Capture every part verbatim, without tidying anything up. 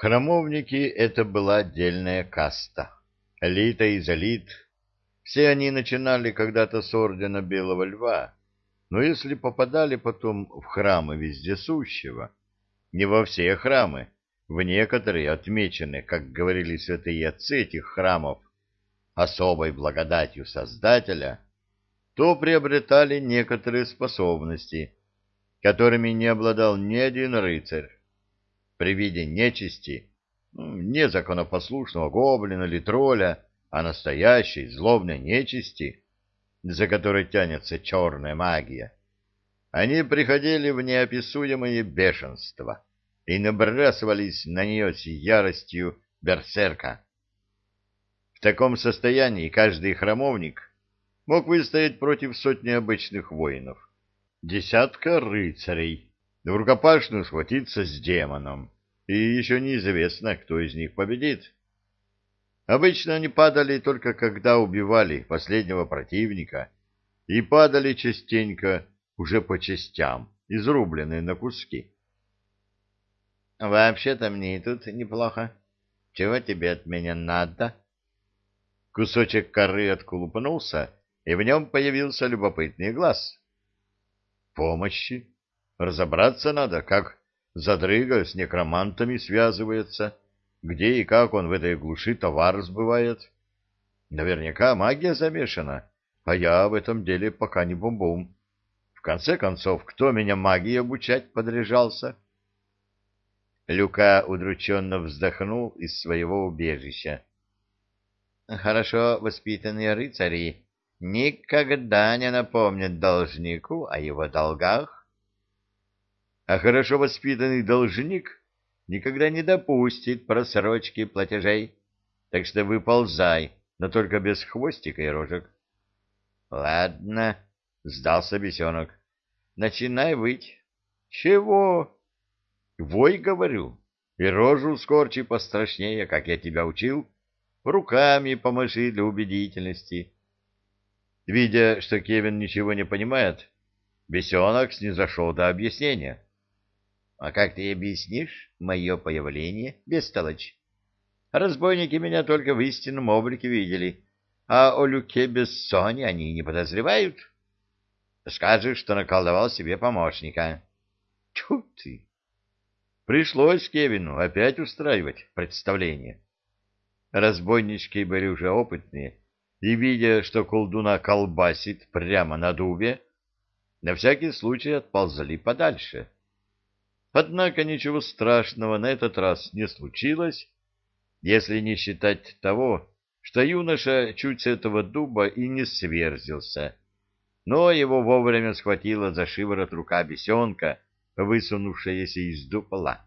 Храмовники — это была отдельная каста, элита из элит. Все они начинали когда-то с ордена Белого Льва, но если попадали потом в храмы Вездесущего, не во все храмы, в некоторые отмечены, как говорили святые отцы этих храмов, особой благодатью Создателя, то приобретали некоторые способности, которыми не обладал ни один рыцарь. При виде нечисти, ну, не законопослушного гоблина или тролля, а настоящей злобной нечисти, за которой тянется черная магия, они приходили в неописуемое бешенство и набрасывались на нее с яростью берсерка. В таком состоянии каждый храмовник мог выстоять против сотни обычных воинов, десятка рыцарей, в рукопашную схватиться с демоном, и еще неизвестно, кто из них победит. Обычно они падали только когда убивали последнего противника, и падали частенько уже по частям, изрубленные на куски. — Вообще-то мне и тут неплохо. Чего тебе от меня надо? Кусочек коры отколупнулся, и в нем появился любопытный глаз. — Помощи. Разобраться надо, как задрыга с некромантами связывается, где и как он в этой глуши товар сбывает. Наверняка магия замешана, а я в этом деле пока не бум-бум. В конце концов, кто меня магии обучать подряжался? Люка удрученно вздохнул из своего убежища. Хорошо воспитанные рыцари никогда не напомнят должнику о его долгах. А хорошо воспитанный должник никогда не допустит просрочки платежей, так что выползай, но только без хвостика и рожек. — Ладно, — сдался бесенок, — начинай выть. — Чего? — Вой, говорю, и рожу скорчи пострашнее, как я тебя учил, руками помаши для убедительности. Видя, что Кевин ничего не понимает, бесенок снизошел до объяснения. — А как ты объяснишь мое появление, бестолочь? Разбойники меня только в истинном облике видели, а о Люке Бессоне они не подозревают. Скажешь, что наколдовал себе помощника. Тьфу ты! Пришлось Кевину опять устраивать представление. Разбойнички были уже опытные, и, видя, что колдуна колбасит прямо на дубе, на всякий случай отползли подальше. Однако ничего страшного на этот раз не случилось, если не считать того, что юноша чуть с этого дуба и не сверзился, но его вовремя схватила за шиворот рука бесенка, высунувшаяся из дупла.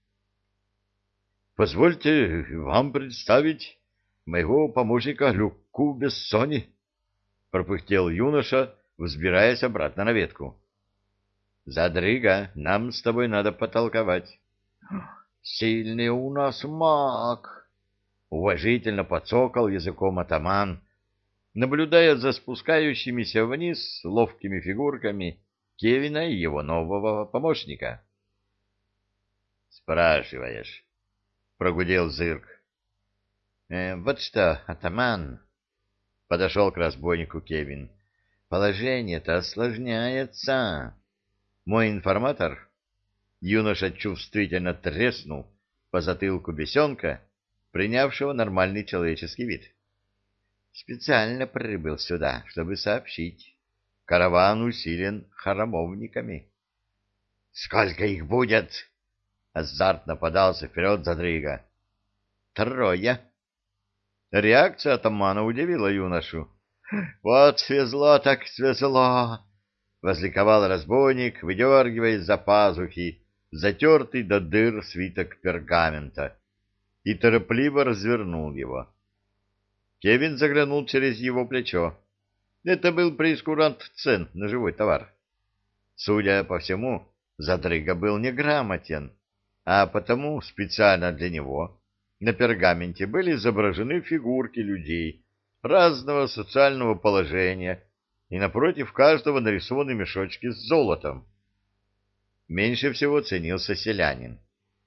— Позвольте вам представить моего помощника Люку Бессони, — пропыхтел юноша, взбираясь обратно на ветку. — Задрыга, нам с тобой надо потолковать. — Сильный у нас маг! — уважительно подсокал языком атаман, наблюдая за спускающимися вниз ловкими фигурками Кевина и его нового помощника. — Спрашиваешь, — прогудел Зырк. «Э, — Вот что, атаман, — подошел к разбойнику Кевин, — положение-то осложняется. Мой информатор, юноша чувствительно треснул по затылку бесенка, принявшего нормальный человеческий вид. Специально прибыл сюда, чтобы сообщить. Караван усилен храмовниками. — Сколько их будет? — азартно подался вперед задрыга. — Трое. Реакция атамана удивила юношу. — Вот свезло так свезло! — возликовал разбойник, выдергивая из-за пазухи затертый до дыр свиток пергамента, и торопливо развернул его. Кевин заглянул через его плечо. Это был прейскурант цен на живой товар. Судя по всему, задрыга был неграмотен, а потому специально для него на пергаменте были изображены фигурки людей разного социального положения, и напротив каждого нарисованы мешочки с золотом. Меньше всего ценился селянин.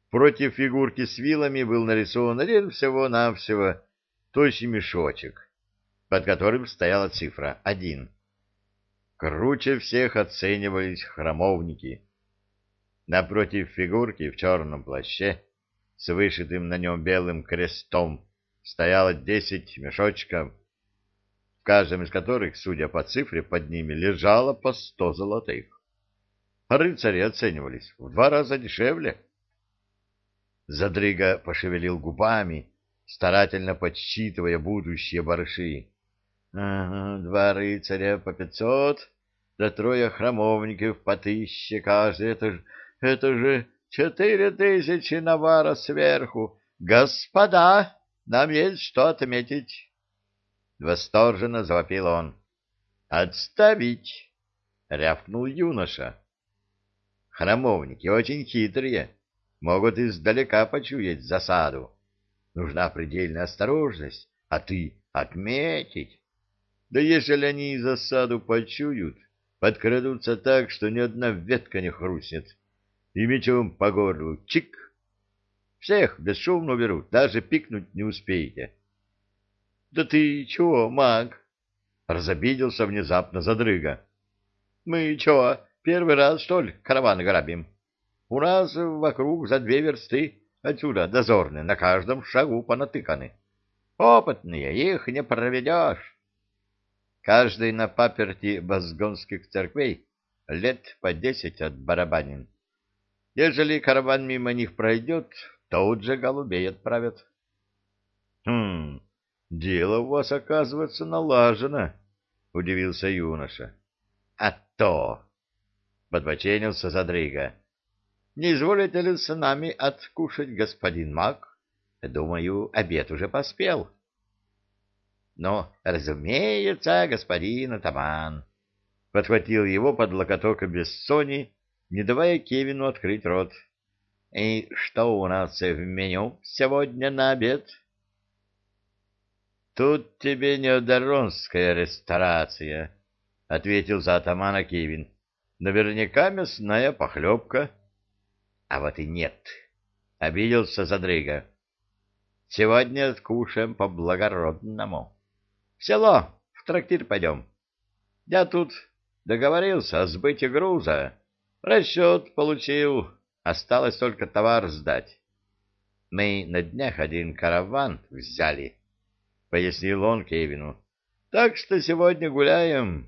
Против фигурки с вилами был нарисован один всего-навсего тощий мешочек, под которым стояла цифра один. Круче всех оценивались храмовники. Напротив фигурки в черном плаще с вышитым на нем белым крестом стояло десять мешочков, в каждом из которых, судя по цифре под ними, лежало по сто золотых. Рыцари оценивались в два раза дешевле. Задрыга пошевелил губами, старательно подсчитывая будущие барыши. Ага, два рыцаря по пятьсот, да трое храмовников по тысяче каждый. Это же, это же четыре тысячи навара сверху. Господа, нам есть что отметить. Восторженно завопил он. Отставить! Рявкнул юноша. Храмовники очень хитрые, могут издалека почуять засаду. Нужна предельная осторожность, а ты отметить. Да ежели они засаду почуют, подкрадутся так, что ни одна ветка не хрустнет, и мечом по горлу чик. Всех бесшумно уберут, даже пикнуть не успеете. — Да ты чего, маг? — разобиделся внезапно Задрыга. — Мы чего, первый раз, что ли, караван грабим? У нас вокруг за две версты отсюда дозорные на каждом шагу понатыканы. Опытные, их не проведешь. Каждый на паперти базгонских церквей лет по десять отбарабанен. Ежели караван мимо них пройдет, тут же голубей отправят. — Хм, дело у вас, оказывается, налажено, — удивился юноша. — А то! — подбоченился Задрыга. — Не изволите ли с нами откушать, господин маг? Думаю, обед уже поспел. — Но, разумеется, господин атаман, — подхватил его под локоток Бессоний, не давая Кевину открыть рот. — И что у нас в меню сегодня на обед? — Тут тебе не одеронская ресторация, — ответил за атамана Кевин. — Наверняка мясная похлебка. — А вот и нет, — обиделся Задрыга. — Сегодня откушаем по-благородному. В село, в трактир пойдем. Я тут договорился о сбытии груза. Расчет получил, осталось только товар сдать. Мы на днях один караван взяли, — пояснил он Кевину. Так что сегодня гуляем.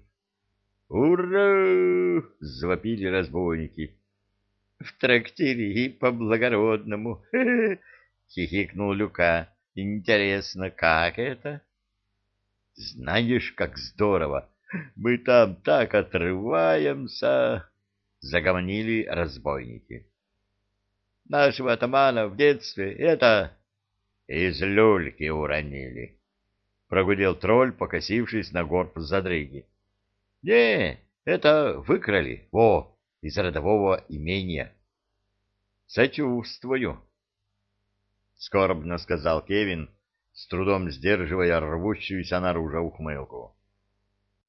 «Ура!» — завопили разбойники. «В трактире и по-благородному!» — хихикнул Люка. «Интересно, как это?» «Знаешь, как здорово! Мы там так отрываемся!» — загомонили разбойники. «Нашего атамана в детстве это из люльки уронили!» — прогудел тролль, покосившись на горб Задрыги. — Не, это выкрали, о, из родового имения. — Сочувствую, — скорбно сказал Кевин, с трудом сдерживая рвущуюся наружу ухмылку.